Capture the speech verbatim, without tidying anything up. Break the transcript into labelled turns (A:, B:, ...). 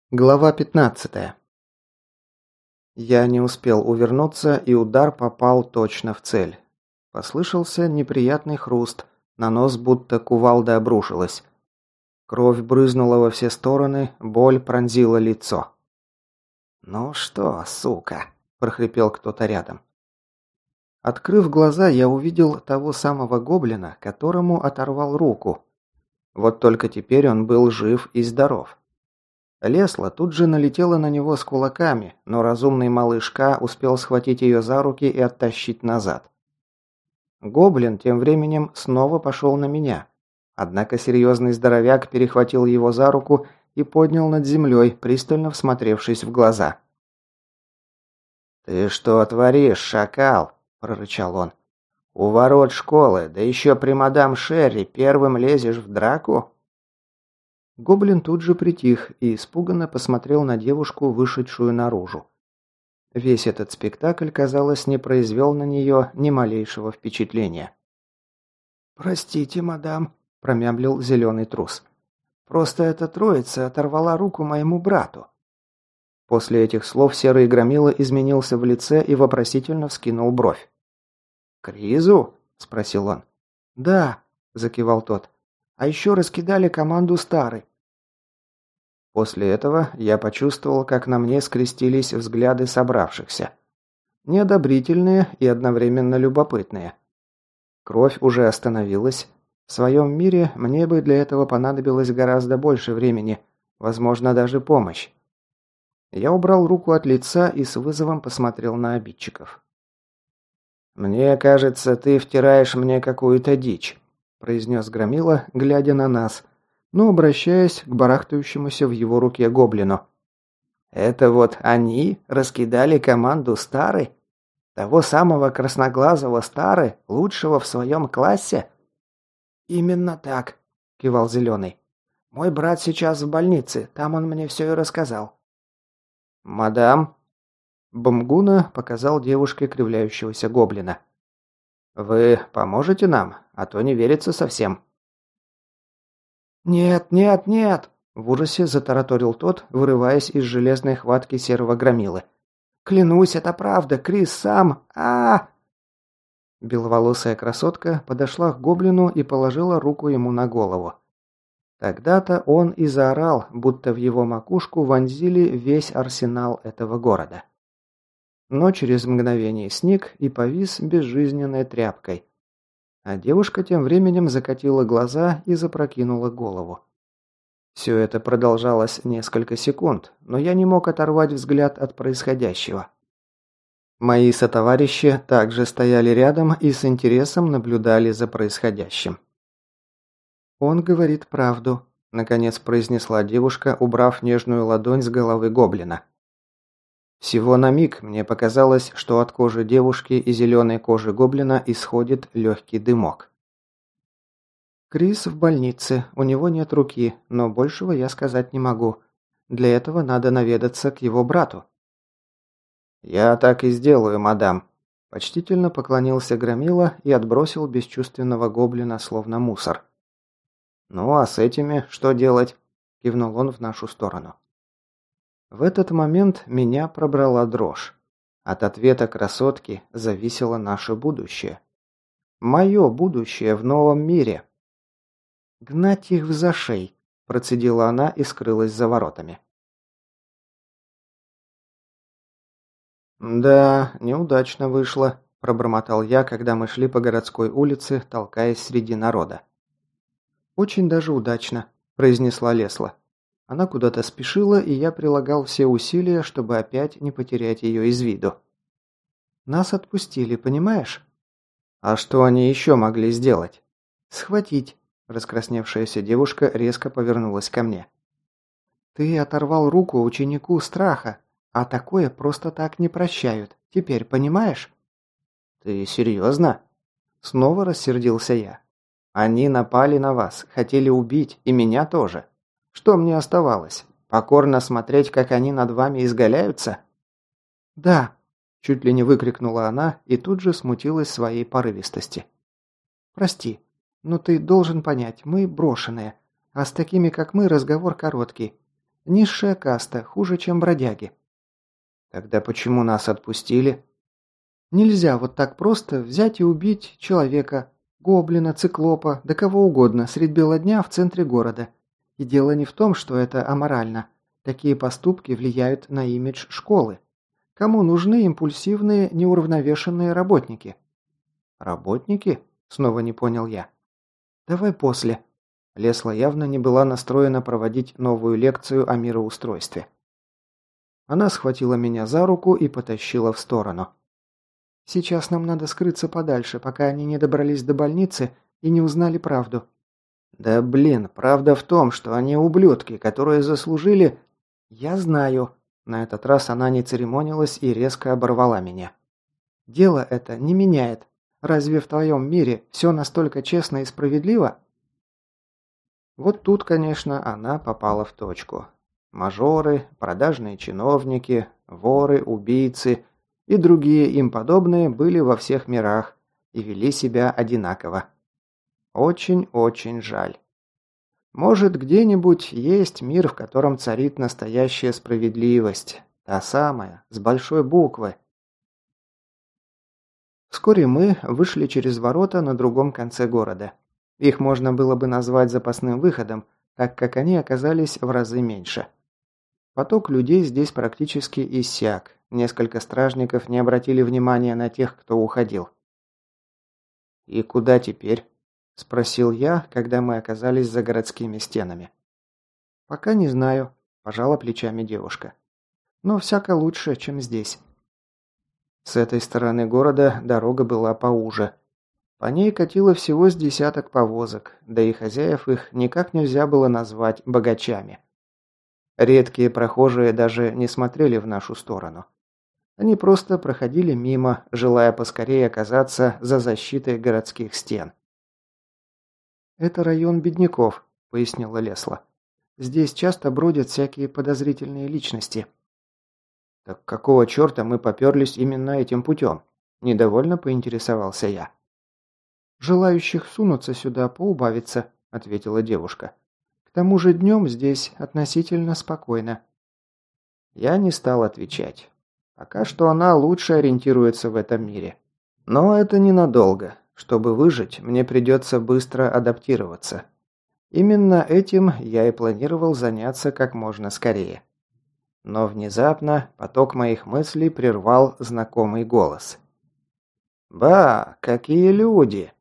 A: Глава пятнадцатая. Я не успел увернуться, и удар попал точно в цель. Послышался неприятный хруст, на нос будто кувалда обрушилась. Кровь брызнула во все стороны, боль пронзила лицо. «Ну что, сука?» – прохрипел кто-то рядом. Открыв глаза, я увидел того самого гоблина, которому оторвал руку. Вот только теперь он был жив и здоров. Лесла тут же налетела на него с кулаками, но разумный малыш К успел схватить ее за руки и оттащить назад. Гоблин тем временем снова пошел на меня. Однако серьезный здоровяк перехватил его за руку и поднял над землей, пристально всмотревшись в глаза. «Ты что творишь, шакал?» – прорычал он. «У ворот школы, да еще при мадам Шерри, первым лезешь в драку?» Гоблин тут же притих и испуганно посмотрел на девушку, вышедшую наружу. Весь этот спектакль, казалось, не произвел на нее ни малейшего впечатления. «Простите, мадам», – промямлил зеленый трус. «Просто эта троица оторвала руку моему брату». После этих слов серый громила изменился в лице и вопросительно вскинул бровь. «Кризу?» – спросил он. «Да», – закивал тот. «А еще раскидали команду старой». После этого я почувствовал, как на мне скрестились взгляды собравшихся. Неодобрительные и одновременно любопытные. Кровь уже остановилась. В своем мире мне бы для этого понадобилось гораздо больше времени, возможно, даже помощь. Я убрал руку от лица и с вызовом посмотрел на обидчиков. «Мне кажется, ты втираешь мне какую-то дичь», – произнес Громила, глядя на нас, но обращаясь к барахтающемуся в его руке гоблину. «Это вот они раскидали команду Стары? Того самого красноглазого Стары, лучшего в своем классе?» «Именно так», – кивал Зеленый. «Мой брат сейчас в больнице, там он мне все и рассказал». «Мадам?» Бамгуна показал девушке кривляющегося гоблина. «Вы поможете нам, а то не верится совсем». «Нет, нет, нет!» – в ужасе затараторил тот, вырываясь из железной хватки серого громилы. «Клянусь, это правда, Крис сам! а, -а, -а Беловолосая красотка подошла к гоблину и положила руку ему на голову. Тогда-то он и заорал, будто в его макушку вонзили весь арсенал этого города. Но через мгновение сник и повис безжизненной тряпкой. А девушка тем временем закатила глаза и запрокинула голову. Все это продолжалось несколько секунд, но я не мог оторвать взгляд от происходящего. Мои сотоварищи также стояли рядом и с интересом наблюдали за происходящим. «Он говорит правду», – наконец произнесла девушка, убрав нежную ладонь с головы гоблина. Всего на миг мне показалось, что от кожи девушки и зеленой кожи гоблина исходит легкий дымок. «Крис в больнице, у него нет руки, но большего я сказать не могу. Для этого надо наведаться к его брату». «Я так и сделаю, мадам», – почтительно поклонился Громила и отбросил бесчувственного гоблина словно мусор. «Ну а с этими что делать?» – кивнул он в нашу сторону. В этот момент меня пробрала дрожь. От ответа красотки зависело наше будущее. Мое будущее в новом мире. «Гнать их в зашей», – процедила она и скрылась за воротами. «Да, неудачно вышло», – пробормотал я, когда мы шли по городской улице, толкаясь среди народа. «Очень даже удачно», – произнесла Лесла. Она куда-то спешила, и я прилагал все усилия, чтобы опять не потерять ее из виду. «Нас отпустили, понимаешь?» «А что они еще могли сделать?» «Схватить», – раскрасневшаяся девушка резко повернулась ко мне. «Ты оторвал руку ученику Страха, а такое просто так не прощают. Теперь понимаешь?» «Ты серьезно?» Снова рассердился я. «Они напали на вас, хотели убить, и меня тоже. Что мне оставалось? Покорно смотреть, как они над вами изгаляются?» «Да», – чуть ли не выкрикнула она и тут же смутилась своей порывистости. «Прости, но ты должен понять, мы брошенные, а с такими, как мы, разговор короткий.
B: Низшая каста, хуже, чем бродяги.
A: Тогда почему нас отпустили?
B: Нельзя вот так просто взять и убить человека, гоблина, циклопа, да кого угодно, средь бела дня в центре города. И дело не в том, что это аморально. Такие поступки влияют на имидж школы. Кому нужны импульсивные, неуравновешенные работники?
A: Работники? Снова не понял я.
B: Давай после.
A: Лесла явно не была настроена проводить новую лекцию о мироустройстве. Она схватила меня за руку и потащила в сторону.
B: Сейчас нам надо скрыться подальше, пока они не добрались до больницы и не узнали правду.
A: Да блин, правда в том, что они ублюдки, которые заслужили...
B: Я знаю.
A: На этот раз она не церемонилась и резко оборвала меня.
B: Дело это не меняет. Разве в твоем мире все настолько честно и справедливо?
A: Вот тут, конечно, она попала в точку. Мажоры, продажные чиновники, воры, убийцы и другие им подобные были во всех мирах и вели себя одинаково. Очень-очень жаль. Может, где-нибудь есть мир, в котором царит настоящая справедливость, та самая, с большой буквы. Вскоре мы вышли через ворота на другом конце города. Их можно было бы назвать запасным выходом, так как они оказались в разы меньше. Поток людей здесь практически иссяк. Несколько стражников не обратили внимания на тех, кто уходил. «И куда теперь?» – спросил я, когда мы оказались за городскими стенами.
B: «Пока не знаю», – пожала плечами девушка. «Но всяко лучше, чем здесь».
A: С этой стороны города дорога была поуже. По ней катило всего с десяток повозок, да и хозяев их никак нельзя было назвать богачами. Редкие прохожие даже не смотрели в нашу сторону. Они просто проходили мимо, желая поскорее оказаться за защитой городских стен.
B: «Это район бедняков», – пояснила Лесла. «Здесь часто бродят всякие подозрительные личности».
A: «Так какого черта мы поперлись именно этим путем?» – недовольно поинтересовался я.
B: «Желающих сунуться сюда поубавится», – ответила девушка. «К тому же днем здесь относительно спокойно».
A: Я не стал отвечать. Пока что она лучше ориентируется в этом мире. Но это ненадолго. Чтобы выжить, мне придется быстро адаптироваться. Именно этим я и планировал заняться как можно скорее. Но внезапно поток моих мыслей прервал знакомый голос. «Ба, какие люди!»